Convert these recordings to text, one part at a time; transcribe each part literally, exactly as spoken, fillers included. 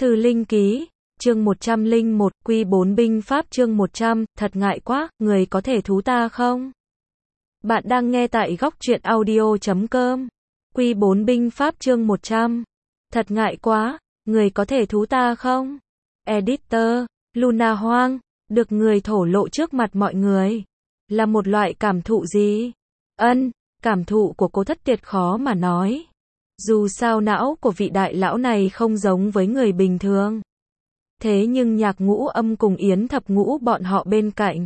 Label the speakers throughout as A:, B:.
A: Thư Linh Ký, chương một trăm lẻ một, Quy bốn binh pháp chương một trăm, thật ngại quá, người có thể thú ta không? Bạn đang nghe tại góc truyện audio chấm com. Quy bốn binh pháp chương một trăm. Thật ngại quá, người có thể thú ta không? Editor, Luna Hoang, được người thổ lộ trước mặt mọi người. Là một loại cảm thụ gì? Ân, cảm thụ của Cố Thất Tiệt khó mà nói. Dù sao não của vị đại lão này không giống với người bình thường. Thế nhưng Nhạc Ngũ Âm cùng Yến Thập Ngũ bọn họ bên cạnh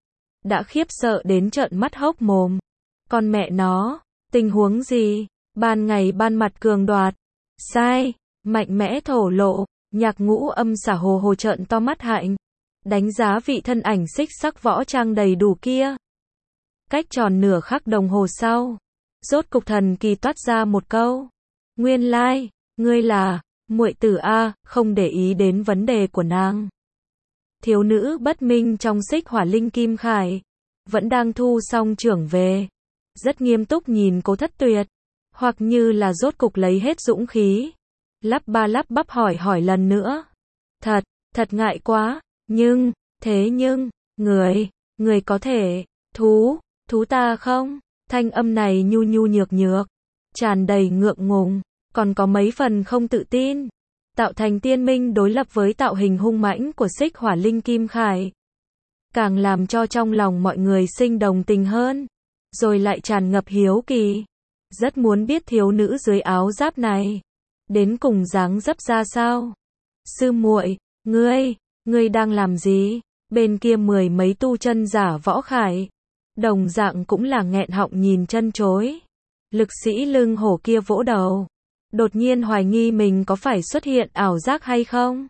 A: đã khiếp sợ đến trợn mắt hốc mồm. Con mẹ nó, tình huống gì? Ban ngày ban mặt cường đoạt. Sai, mạnh mẽ thổ lộ. Nhạc Ngũ Âm xả hồ hồ trợn to mắt hạnh. Đánh giá vị thân ảnh xích sắc võ trang đầy đủ kia. Cách tròn nửa khắc đồng hồ sau, rốt cục thần kỳ toát ra một câu. Nguyên lai, like, ngươi là muội tử a, không để ý đến vấn đề của nàng. Thiếu nữ bất minh trong xích hỏa linh kim khải, vẫn đang thu xong trưởng về. Rất nghiêm túc nhìn Cố Thất Tuyệt, hoặc như là rốt cục lấy hết dũng khí. Lắp ba lắp bắp hỏi hỏi lần nữa. Thật, thật ngại quá, nhưng, thế nhưng, người, người có thể, thú, thú ta không? Thanh âm này nhu nhu nhược nhược, tràn đầy ngượng ngùng, còn có mấy phần không tự tin. Tạo thành tiên minh đối lập với tạo hình hung mãnh của xích hỏa linh kim khải. Càng làm cho trong lòng mọi người sinh đồng tình hơn. Rồi lại tràn ngập hiếu kỳ. Rất muốn biết thiếu nữ dưới áo giáp này đến cùng dáng dấp ra sao. Sư muội, ngươi, ngươi đang làm gì? Bên kia mười mấy tu chân giả võ khải, đồng dạng cũng là nghẹn họng nhìn chân chối. Lực sĩ lưng hổ kia vỗ đầu, đột nhiên hoài nghi mình có phải xuất hiện ảo giác hay không.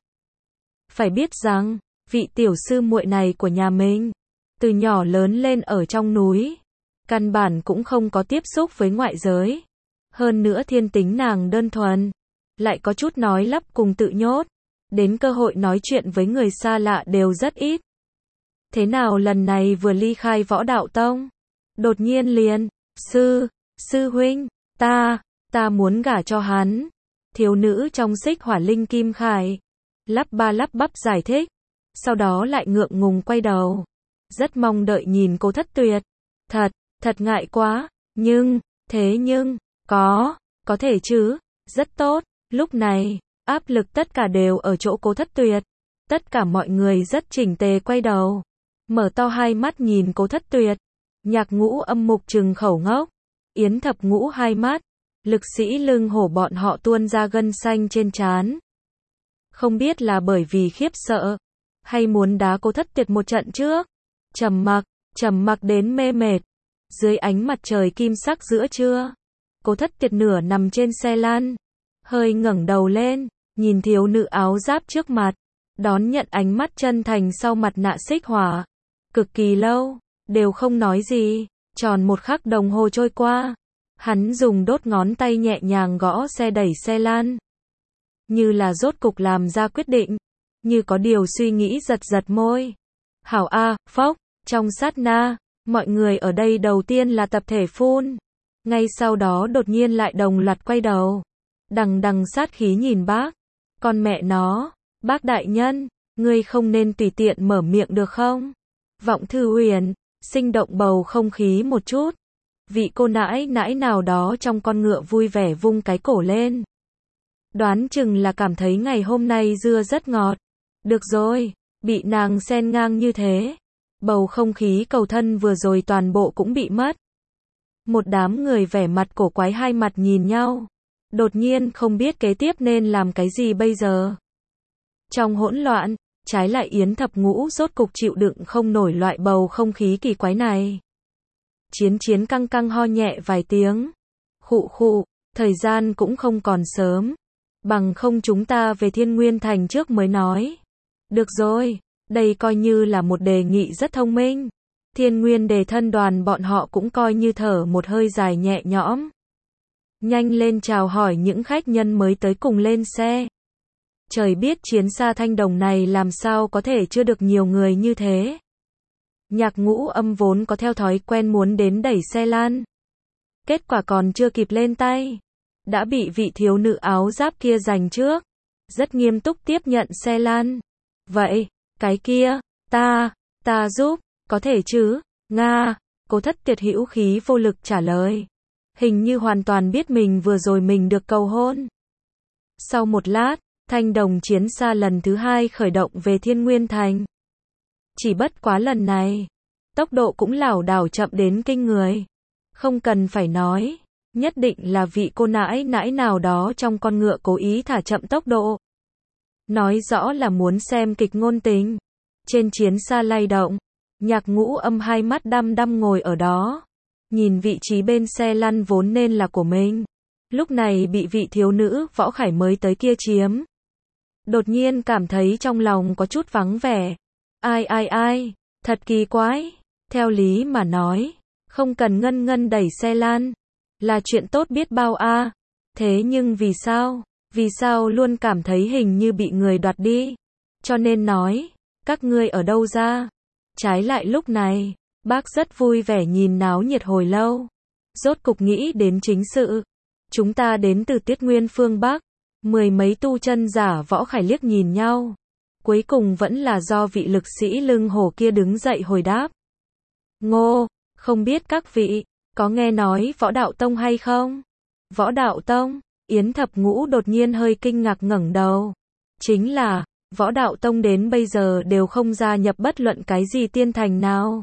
A: Phải biết rằng, vị tiểu sư muội này của nhà mình, từ nhỏ lớn lên ở trong núi, căn bản cũng không có tiếp xúc với ngoại giới. Hơn nữa thiên tính nàng đơn thuần, lại có chút nói lắp cùng tự nhốt, đến cơ hội nói chuyện với người xa lạ đều rất ít. Thế nào lần này vừa ly khai võ đạo tông, đột nhiên liền, sư, sư huynh, ta, ta muốn gả cho hắn. Thiếu nữ trong xích hỏa linh kim khải, lắp ba lắp bắp giải thích, sau đó lại ngượng ngùng quay đầu, rất mong đợi nhìn Cố Thất Tuyệt. Thật, thật ngại quá, nhưng, thế nhưng, có, có thể chứ, rất tốt. Lúc này, áp lực tất cả đều ở chỗ Cố Thất Tuyệt. Tất cả mọi người rất chỉnh tề quay đầu, mở to hai mắt nhìn Cố Thất Tuyệt. Nhạc Ngũ Âm mục trừng khẩu ngốc, Yến Thập Ngũ hai mắt, lực sĩ lưng hổ bọn họ tuôn ra gân xanh trên trán. Không biết là bởi vì khiếp sợ, hay muốn đá Cố Thất Tuyệt một trận trước. Trầm mặc, trầm mặc đến mê mệt. Dưới ánh mặt trời kim sắc giữa trưa, Cố Thất Tuyệt nửa nằm trên xe lăn, hơi ngẩng đầu lên, nhìn thiếu nữ áo giáp trước mặt, đón nhận ánh mắt chân thành sau mặt nạ xích hỏa. Cực kỳ lâu, đều không nói gì, tròn một khắc đồng hồ trôi qua. Hắn dùng đốt ngón tay nhẹ nhàng gõ xe đẩy xe lan. Như là rốt cục làm ra quyết định, như có điều suy nghĩ giật giật môi. Hảo a, phốc, trong sát na, mọi người ở đây đầu tiên là tập thể phun. Ngay sau đó đột nhiên lại đồng loạt quay đầu. Đằng đằng sát khí nhìn bác. Con mẹ nó, bác đại nhân, ngươi không nên tùy tiện mở miệng được không? Vọng Thư Huyền, sinh động bầu không khí một chút. Vị cô nãi nãi nào đó trong con ngựa vui vẻ vung cái cổ lên. Đoán chừng là cảm thấy ngày hôm nay dưa rất ngọt. Được rồi, bị nàng xen ngang như thế. Bầu không khí cầu thân vừa rồi toàn bộ cũng bị mất. Một đám người vẻ mặt cổ quái hai mặt nhìn nhau. Đột nhiên không biết kế tiếp nên làm cái gì bây giờ. Trong hỗn loạn, trái lại Yến Thập Ngũ rốt cục chịu đựng không nổi loại bầu không khí kỳ quái này. Chiến chiến căng căng ho nhẹ vài tiếng. Khụ khụ, thời gian cũng không còn sớm. Bằng không chúng ta về Thiên Nguyên Thành trước mới nói. Được rồi, đây coi như là một đề nghị rất thông minh. Thiên Nguyên Đề thân đoàn bọn họ cũng coi như thở một hơi dài nhẹ nhõm. Nhanh lên chào hỏi những khách nhân mới tới cùng lên xe. Trời biết chiến xa Thanh Đồng này làm sao có thể chưa được nhiều người như thế. Nhạc Ngũ Âm vốn có theo thói quen muốn đến đẩy xe lan. Kết quả còn chưa kịp lên tay, đã bị vị thiếu nữ áo giáp kia giành trước. rất nghiêm túc tiếp nhận xe lăn. Vậy, cái kia, ta, ta giúp, có thể chứ, Nga, Cố Thất Tuyệt hữu khí vô lực trả lời. Hình như hoàn toàn biết mình vừa rồi mình được cầu hôn. Sau một lát, thanh đồng chiến xa lần thứ hai khởi động về Thiên Nguyên Thành. Chỉ bất quá lần này, tốc độ cũng lảo đảo chậm đến kinh người. Không cần phải nói, nhất định là vị cô nãi nãi nào đó trong con ngựa cố ý thả chậm tốc độ. Nói rõ là muốn xem kịch ngôn tình. Trên chiến xa lay động, Nhạc Ngũ Âm hai mắt đăm đăm ngồi ở đó. Nhìn vị trí bên xe lăn vốn nên là của mình. Lúc này bị vị thiếu nữ Võ Khải mới tới kia chiếm. Đột nhiên cảm thấy trong lòng có chút vắng vẻ. Ai ai ai, thật kỳ quái. Theo lý mà nói, không cần Ngân Ngân đẩy xe lăn, là chuyện tốt biết bao a. Thế nhưng vì sao, vì sao luôn cảm thấy hình như bị người đoạt đi. Cho nên nói, các ngươi ở đâu ra. Trái lại lúc này, bác rất vui vẻ nhìn náo nhiệt hồi lâu. Rốt cục nghĩ đến chính sự. Chúng ta đến từ Tiết Nguyên phương Bắc. Mười mấy tu chân giả Võ Khải liếc nhìn nhau. Cuối cùng vẫn là do vị lực sĩ lưng hổ kia đứng dậy hồi đáp. Ngô, không biết các vị, có nghe nói Võ Đạo Tông hay không? Võ Đạo Tông, Yến Thập Ngũ đột nhiên hơi kinh ngạc ngẩng đầu. Chính là, Võ Đạo Tông đến bây giờ đều không gia nhập bất luận cái gì tiên thành nào.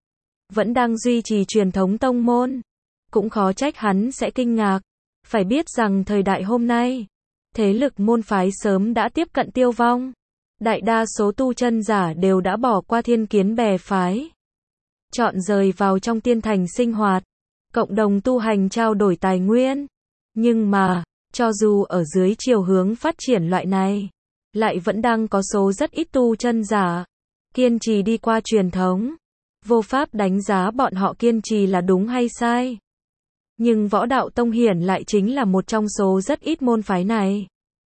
A: Vẫn đang duy trì truyền thống tông môn. Cũng khó trách hắn sẽ kinh ngạc. Phải biết rằng thời đại hôm nay, thế lực môn phái sớm đã tiếp cận tiêu vong. Đại đa số tu chân giả đều đã bỏ qua thiên kiến bè phái. Chọn rời vào trong tiên thành sinh hoạt. Cộng đồng tu hành trao đổi tài nguyên. Nhưng mà, cho dù ở dưới chiều hướng phát triển loại này, lại vẫn đang có số rất ít tu chân giả kiên trì đi qua truyền thống. Vô pháp đánh giá bọn họ kiên trì là đúng hay sai. Nhưng Võ Đạo Tông hiển lại chính là một trong số rất ít môn phái này.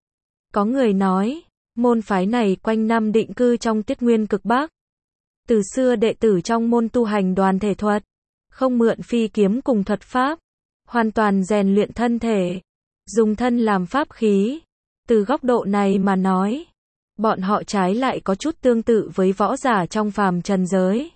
A: Có người nói, môn phái này quanh năm định cư trong Tiết Nguyên cực Bắc. Từ xưa đệ tử trong môn tu hành đoàn thể thuật, không mượn phi kiếm cùng thuật pháp, hoàn toàn rèn luyện thân thể, dùng thân làm pháp khí. Từ góc độ này mà nói, bọn họ trái lại có chút tương tự với võ giả trong phàm trần giới.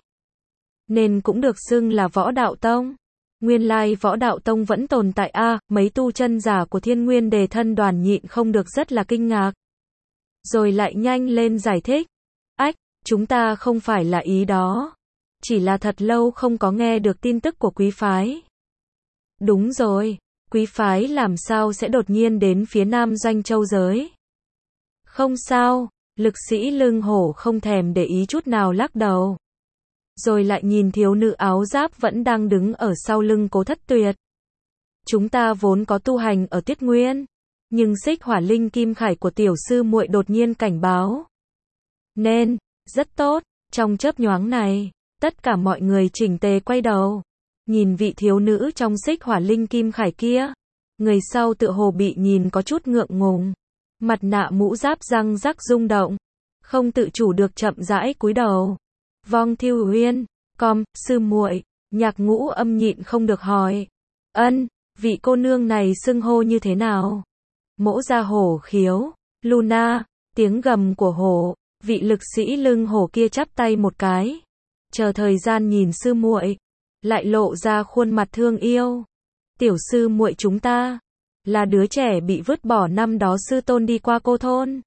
A: Nên cũng được xưng là Võ Đạo Tông. Nguyên lai Võ Đạo Tông vẫn tồn tại a, à, mấy tu chân giả của Thiên Nguyên Đề Thân đoàn nhịn không được rất là kinh ngạc. Rồi lại nhanh lên giải thích. Ách, chúng ta không phải là ý đó. Chỉ là thật lâu không có nghe được tin tức của quý phái. Đúng rồi, quý phái làm sao sẽ đột nhiên đến phía Nam Doanh Châu giới? Không sao, lực sĩ lưng hổ không thèm để ý chút nào lắc đầu. Rồi lại nhìn thiếu nữ áo giáp vẫn đang đứng ở sau lưng Cố Thất Tuyệt. Chúng ta vốn có tu hành ở Tiết Nguyên, nhưng xích hỏa linh kim khải của tiểu sư muội đột nhiên cảnh báo. Nên, rất tốt, trong chớp nhoáng này, tất cả mọi người chỉnh tề quay đầu. Nhìn vị thiếu nữ trong xích hỏa linh kim khải kia. Người sau tựa hồ bị nhìn có chút ngượng ngùng. Mặt nạ mũ giáp răng rắc rung động. Không tự chủ được chậm rãi cúi đầu. Vong Thiêu Uyên, com, sư muội, Nhạc Ngũ Âm nhịn không được hỏi. Ân, vị cô nương này xưng hô như thế nào? Mỗ ra hổ khiếu, Luna, tiếng gầm của hổ, vị lực sĩ lưng hổ kia chắp tay một cái. Chờ thời gian nhìn sư muội, lại lộ ra khuôn mặt thương yêu. Tiểu sư muội chúng ta, là đứa trẻ bị vứt bỏ năm đó sư tôn đi qua cô thôn.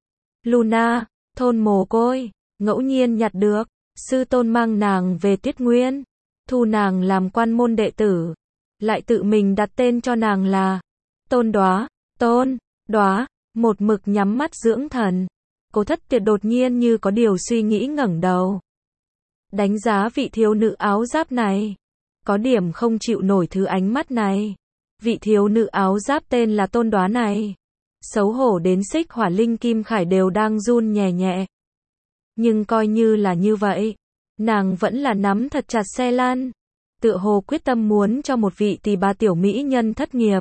A: Luna, thôn mồ côi, ngẫu nhiên nhặt được. Sư tôn mang nàng về Tiết Nguyên, thu nàng làm quan môn đệ tử, lại tự mình đặt tên cho nàng là Tôn Đóa. Tôn Đóa một mực nhắm mắt dưỡng thần. Cố Thất Tuyệt đột nhiên như có điều suy nghĩ ngẩng đầu, đánh giá vị thiếu nữ áo giáp này, có điểm không chịu nổi thứ ánh mắt này. Vị thiếu nữ áo giáp tên là Tôn Đóa này, xấu hổ đến xích hỏa linh kim khải đều đang run nhẹ nhẹ. Nhưng coi như là như vậy, nàng vẫn là nắm thật chặt xe lăn, tựa hồ quyết tâm muốn cho một vị tỳ bà tiểu mỹ nhân thất nghiệp.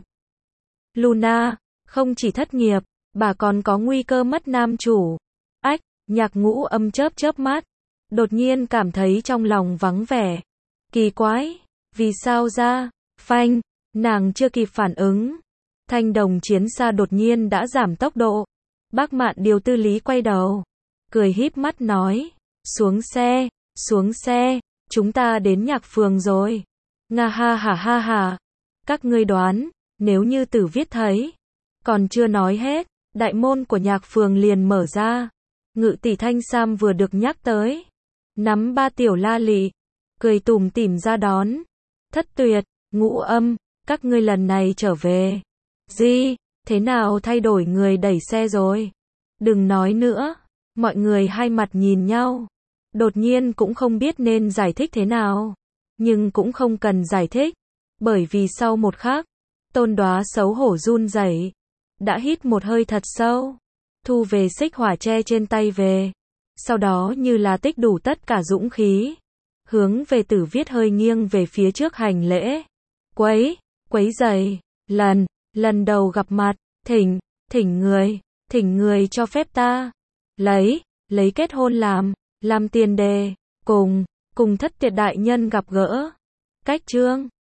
A: Luna, không chỉ thất nghiệp, bà còn có nguy cơ mất nam chủ. Ách, Nhạc Ngũ Âm chớp chớp mắt, đột nhiên cảm thấy trong lòng vắng vẻ. Kỳ quái, vì sao ra? Phanh, nàng chưa kịp phản ứng. Thanh đồng chiến xa đột nhiên đã giảm tốc độ. Bác Mạn Điều Tư Lý quay đầu, cười híp mắt nói, xuống xe, xuống xe, chúng ta đến Nhạc Phường rồi. Nga ha ha ha ha, các ngươi đoán, nếu như Tử Viết thấy, còn chưa nói hết, đại môn của Nhạc Phường liền mở ra. Ngự tỷ Thanh Sam vừa được nhắc tới, nắm ba tiểu la lị, cười tủm tỉm ra đón. Thất Tuyệt, Ngũ Âm, các ngươi lần này trở về. Gì, thế nào thay đổi người đẩy xe rồi? Đừng nói nữa. Mọi người hai mặt nhìn nhau. Đột nhiên cũng không biết nên giải thích thế nào. Nhưng cũng không cần giải thích. Bởi vì sau một khắc, Tôn Đoá xấu hổ run rẩy, đã hít một hơi thật sâu, thu về xích hỏa tre trên tay về. Sau đó như là tích đủ tất cả dũng khí, hướng về Tử Viết hơi nghiêng về phía trước hành lễ. Quấy, quấy giày, lần, lần đầu gặp mặt, thỉnh, thỉnh người, thỉnh người cho phép ta, lấy, lấy kết hôn làm, làm tiền đề, cùng, cùng Thất Tuyệt đại nhân gặp gỡ. Cách chương